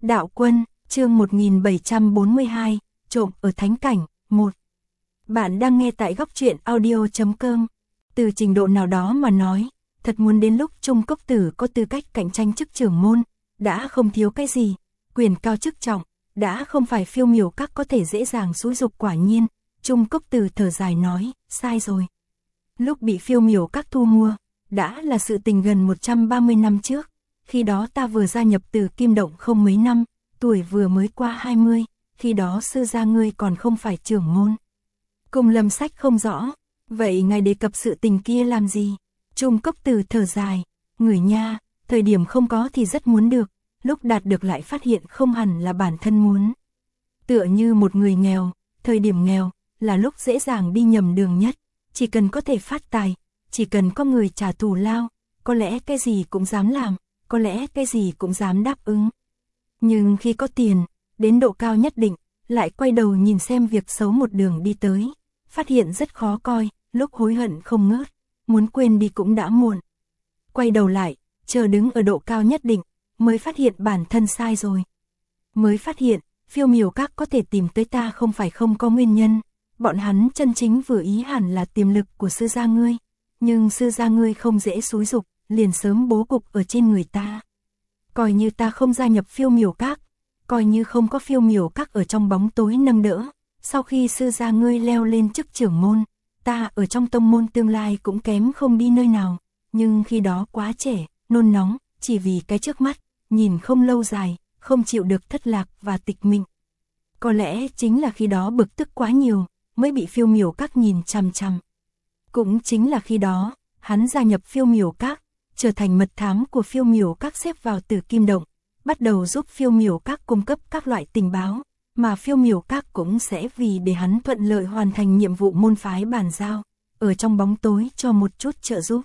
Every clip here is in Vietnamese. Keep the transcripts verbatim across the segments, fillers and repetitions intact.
Đạo quân, chương một nghìn bảy trăm bốn mươi hai, trộm ở thánh cảnh, một. Bạn đang nghe tại góc truyện audio chấm com. Từ trình độ nào đó mà nói, thật muốn đến lúc Trung Cốc Tử có tư cách cạnh tranh chức trưởng môn, đã không thiếu cái gì, quyền cao chức trọng, đã không phải phiêu miểu các có thể dễ dàng xúi dục. Quả nhiên, Trung Cốc Tử thở dài nói, sai rồi. Lúc bị phiêu miểu các thu mua, đã là sự tình gần một trăm ba mươi năm trước, khi đó ta vừa gia nhập Từ Kim Động không mấy năm, tuổi vừa mới qua hai mươi, khi đó sư gia ngươi còn không phải trưởng môn. Cùng Lâm Sách không rõ, vậy ngài đề cập sự tình kia làm gì? Trung Cốc Tử thở dài, người nha, thời điểm không có thì rất muốn được, lúc đạt được lại phát hiện không hẳn là bản thân muốn. Tựa như một người nghèo, thời điểm nghèo, là lúc dễ dàng đi nhầm đường nhất, chỉ cần có thể phát tài, chỉ cần có người trả thù lao, có lẽ cái gì cũng dám làm, có lẽ cái gì cũng dám đáp ứng. Nhưng khi có tiền, đến độ cao nhất định, lại quay đầu nhìn xem việc xấu một đường đi tới, phát hiện rất khó coi, lúc hối hận không ngớt, muốn quên đi cũng đã muộn. Quay đầu lại, chờ đứng ở độ cao nhất định, mới phát hiện bản thân sai rồi. Mới phát hiện, phiêu miểu các có thể tìm tới ta không phải không có nguyên nhân, bọn hắn chân chính vừa ý hẳn là tiềm lực của sư gia ngươi, nhưng sư gia ngươi không dễ xúi dục, liền sớm bố cục ở trên người ta. Coi như ta không gia nhập phiêu miểu các, coi như không có phiêu miểu các ở trong bóng tối nâng đỡ, sau khi sư gia ngươi leo lên chức trưởng môn, ta ở trong tông môn tương lai cũng kém không đi nơi nào, nhưng khi đó quá trẻ, nôn nóng, chỉ vì cái trước mắt, nhìn không lâu dài, không chịu được thất lạc và tịch mịch. Có lẽ chính là khi đó bực tức quá nhiều, mới bị phiêu miểu các nhìn chằm chằm. Cũng chính là khi đó, hắn gia nhập phiêu miểu các, trở thành mật thám của phiêu miểu các, xếp vào Tử Kim Động, bắt đầu giúp phiêu miểu các cung cấp các loại tình báo, mà phiêu miểu các cũng sẽ vì để hắn thuận lợi hoàn thành nhiệm vụ môn phái bàn giao, ở trong bóng tối cho một chút trợ giúp.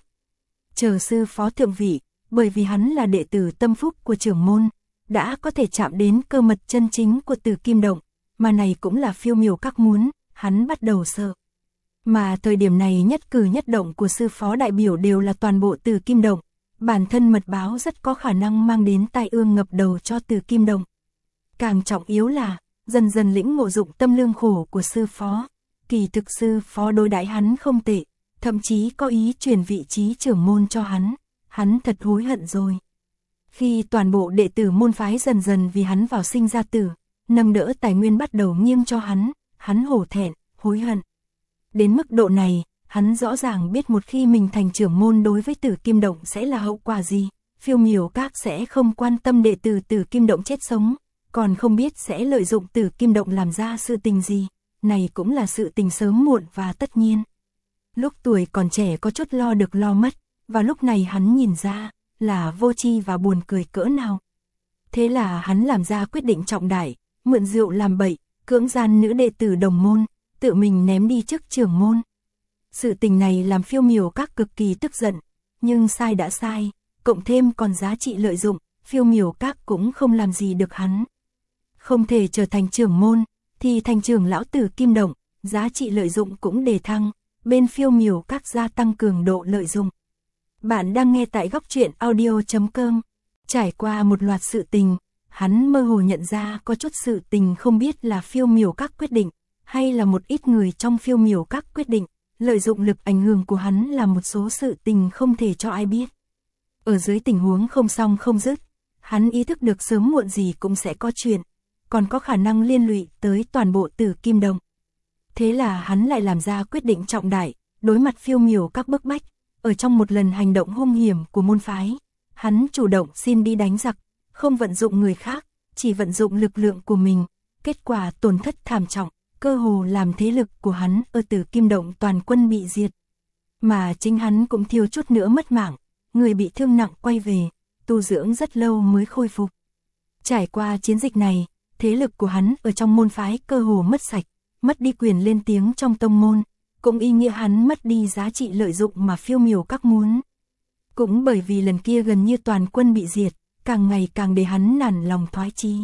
Chờ sư phó thượng vị, bởi vì hắn là đệ tử tâm phúc của trưởng môn, đã có thể chạm đến cơ mật chân chính của Tử Kim Động, mà này cũng là phiêu miểu các muốn, hắn bắt đầu sợ. Mà thời điểm này nhất cử nhất động của sư phó đại biểu đều là toàn bộ Tử Kim Động, bản thân mật báo rất có khả năng mang đến tai ương ngập đầu cho Tử Kim Động. Càng trọng yếu là, dần dần lĩnh ngộ dụng tâm lương khổ của sư phó, kỳ thực sư phó đối đãi hắn không tệ, thậm chí có ý chuyển vị trí trưởng môn cho hắn, hắn thật hối hận rồi. Khi toàn bộ đệ tử môn phái dần dần vì hắn vào sinh ra tử, nâng đỡ tài nguyên bắt đầu nghiêng cho hắn, hắn hổ thẹn, hối hận. Đến mức độ này, hắn rõ ràng biết một khi mình thành trưởng môn đối với Tử Kim Động sẽ là hậu quả gì, phiêu miểu các sẽ không quan tâm đệ tử Tử Kim Động chết sống, còn không biết sẽ lợi dụng Tử Kim Động làm ra sự tình gì, này cũng là sự tình sớm muộn và tất nhiên. Lúc tuổi còn trẻ có chút lo được lo mất, và lúc này hắn nhìn ra, là vô tri và buồn cười cỡ nào. Thế là hắn làm ra quyết định trọng đại, mượn rượu làm bậy, cưỡng gian nữ đệ tử đồng môn, tự mình ném đi chức trưởng môn. Sự tình này làm phiêu miểu các cực kỳ tức giận, nhưng sai đã sai, cộng thêm còn giá trị lợi dụng, phiêu miểu các cũng không làm gì được hắn. Không thể trở thành trưởng môn, thì thành trưởng lão Tử Kim Động, giá trị lợi dụng cũng đề thăng, bên phiêu miểu các gia tăng cường độ lợi dụng. Bạn đang nghe tại góc truyện audio chấm com. Trải qua một loạt sự tình, hắn mơ hồ nhận ra có chút sự tình không biết là phiêu miểu các quyết định, hay là một ít người trong phiêu miểu các quyết định, lợi dụng lực ảnh hưởng của hắn là một số sự tình không thể cho ai biết. Ở dưới tình huống không xong không dứt, hắn ý thức được sớm muộn gì cũng sẽ có chuyện, còn có khả năng liên lụy tới toàn bộ Tử Kim Động. Thế là hắn lại làm ra quyết định trọng đại, đối mặt phiêu miểu các bức bách, ở trong một lần hành động hung hiểm của môn phái, hắn chủ động xin đi đánh giặc, không vận dụng người khác, chỉ vận dụng lực lượng của mình, kết quả tổn thất thảm trọng, cơ hồ làm thế lực của hắn ở Tử Kim Động toàn quân bị diệt. Mà chính hắn cũng thiếu chút nữa mất mạng, người bị thương nặng quay về, tu dưỡng rất lâu mới khôi phục. Trải qua chiến dịch này, thế lực của hắn ở trong môn phái cơ hồ mất sạch, mất đi quyền lên tiếng trong tông môn, cũng ý nghĩa hắn mất đi giá trị lợi dụng mà phiêu miểu các muốn. Cũng bởi vì lần kia gần như toàn quân bị diệt, càng ngày càng để hắn nản lòng thoái chí.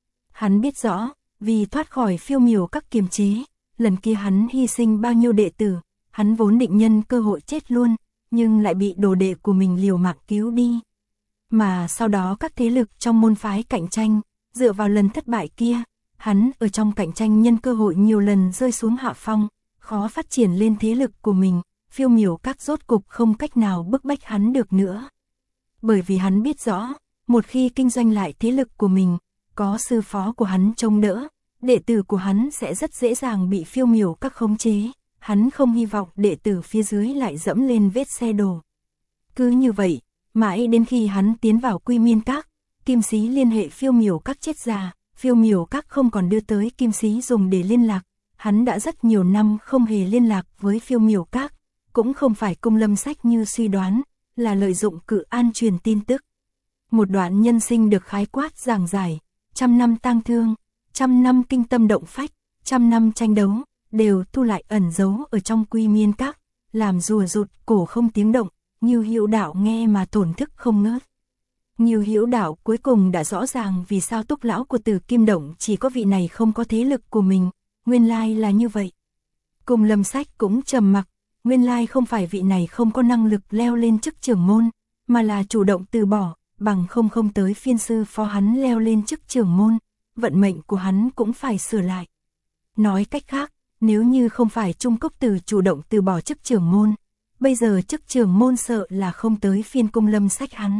Hắn biết rõ, vì thoát khỏi phiêu miểu các kiềm chế, lần kia hắn hy sinh bao nhiêu đệ tử, hắn vốn định nhân cơ hội chết luôn, nhưng lại bị đồ đệ của mình liều mạng cứu đi. Mà sau đó các thế lực trong môn phái cạnh tranh, Dựa vào lần thất bại kia, hắn ở trong cạnh tranh nhân cơ hội nhiều lần rơi xuống hạ phong, khó phát triển lên thế lực của mình, Phiêu Miểu Các rốt cục không cách nào bức bách hắn được nữa. Bởi vì hắn biết rõ, một khi kinh doanh lại thế lực của mình, có sư phó của hắn trông đỡ, đệ tử của hắn sẽ rất dễ dàng bị Phiêu Miểu Các khống chế, hắn không hy vọng đệ tử phía dưới lại dẫm lên vết xe đổ. Cứ như vậy, mãi đến khi hắn tiến vào Quy Miên Các, Kim Sĩ liên hệ Phiêu Miểu Các chết già, Phiêu Miểu Các không còn đưa tới Kim Sĩ dùng để liên lạc, hắn đã rất nhiều năm không hề liên lạc với Phiêu Miểu Các, cũng không phải Cung Lâm Sách như suy đoán, là lợi dụng Cự An truyền tin tức. Một đoạn nhân sinh được khái quát giảng giải, trăm năm tang thương, trăm năm kinh tâm động phách, trăm năm tranh đấu, đều thu lại ẩn giấu ở trong Quy Miên Các, làm rùa rụt cổ không tiếng động, Ngưu Hữu Đạo nghe mà thổn thức không ngớt. Ngưu Hữu Đạo cuối cùng đã rõ ràng vì sao Túc lão của Tử Kim Động chỉ có vị này không có thế lực của mình, nguyên lai là như vậy. Cung Lâm Sách cũng trầm mặc, nguyên lai không phải vị này không có năng lực leo lên chức trưởng môn, mà là chủ động từ bỏ, bằng không không tới phiên sư phó hắn leo lên chức trưởng môn, vận mệnh của hắn cũng phải sửa lại. Nói cách khác, nếu như không phải Trung Cốc Tử chủ động từ bỏ chức trưởng môn, bây giờ chức trưởng môn sợ là không tới phiên Cung Lâm Sách hắn.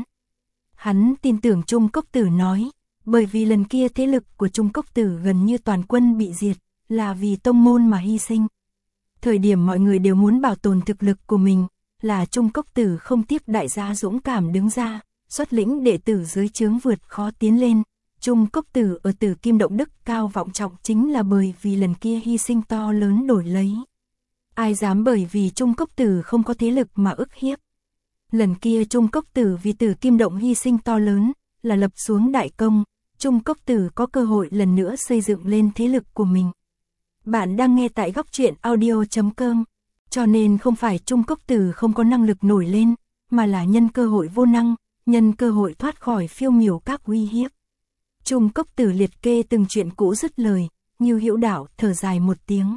Hắn tin tưởng Trung Cốc Tử nói, bởi vì lần kia thế lực của Trung Cốc Tử gần như toàn quân bị diệt, là vì tông môn mà hy sinh. Thời điểm mọi người đều muốn bảo tồn thực lực của mình, là Trung Cốc Tử không tiếc đại giá dũng cảm đứng ra, xuất lĩnh đệ tử dưới trướng vượt khó tiến lên. Trung Cốc Tử ở Tử Kim Động đức cao vọng trọng chính là bởi vì lần kia hy sinh to lớn đổi lấy. Ai dám bởi vì Trung Cốc Tử không có thế lực mà ức hiếp. Lần kia Trung Cốc Tử vì Tử Kim Động hy sinh to lớn, là lập xuống đại công, Trung Cốc Tử có cơ hội lần nữa xây dựng lên thế lực của mình. Bạn đang nghe tại góc truyện audio chấm com, cho nên không phải Trung Cốc Tử không có năng lực nổi lên, mà là nhân cơ hội vô năng, nhân cơ hội thoát khỏi Phiêu Miểu Các uy hiếp. Trung Cốc Tử liệt kê từng chuyện cũ dứt lời, Ngưu Hữu Đạo thở dài một tiếng.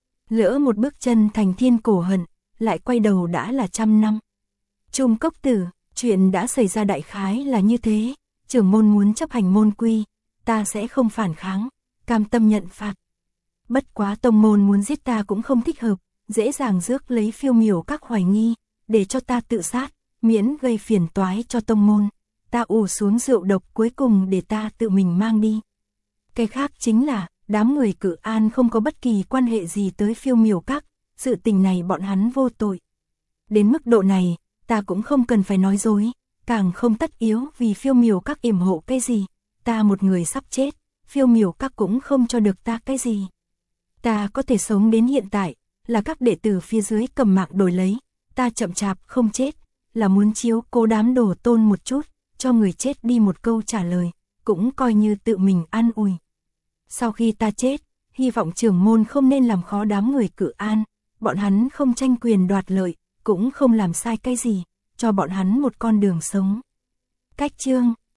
Lỡ một bước chân thành thiên cổ hận, lại quay đầu đã là trăm năm. Trung Cốc Tử, chuyện đã xảy ra đại khái là như thế, trưởng môn muốn chấp hành môn quy, ta sẽ không phản kháng, cam tâm nhận phạt. Bất quá tông môn muốn giết ta cũng không thích hợp, dễ dàng rước lấy Phiêu Miểu Các hoài nghi, để cho ta tự sát, miễn gây phiền toái cho tông môn. Ta ủ xuống rượu độc cuối cùng để ta tự mình mang đi. Cái khác chính là, đám người Cự An không có bất kỳ quan hệ gì tới Phiêu Miểu Các, sự tình này bọn hắn vô tội. Đến mức độ này, ta cũng không cần phải nói dối, càng không tất yếu vì Phiêu Miểu Các yểm hộ cái gì, ta một người sắp chết, Phiêu Miểu Các cũng không cho được ta cái gì. Ta có thể sống đến hiện tại, là các đệ tử phía dưới cầm mạng đổi lấy, ta chậm chạp không chết, là muốn chiếu cố đám đồ tôn một chút, cho người chết đi một câu trả lời, cũng coi như tự mình an ủi. Sau khi ta chết, hy vọng trưởng môn không nên làm khó đám người Cự An, bọn hắn không tranh quyền đoạt lợi, cũng không làm sai cái gì, cho bọn hắn một con đường sống. Cách chương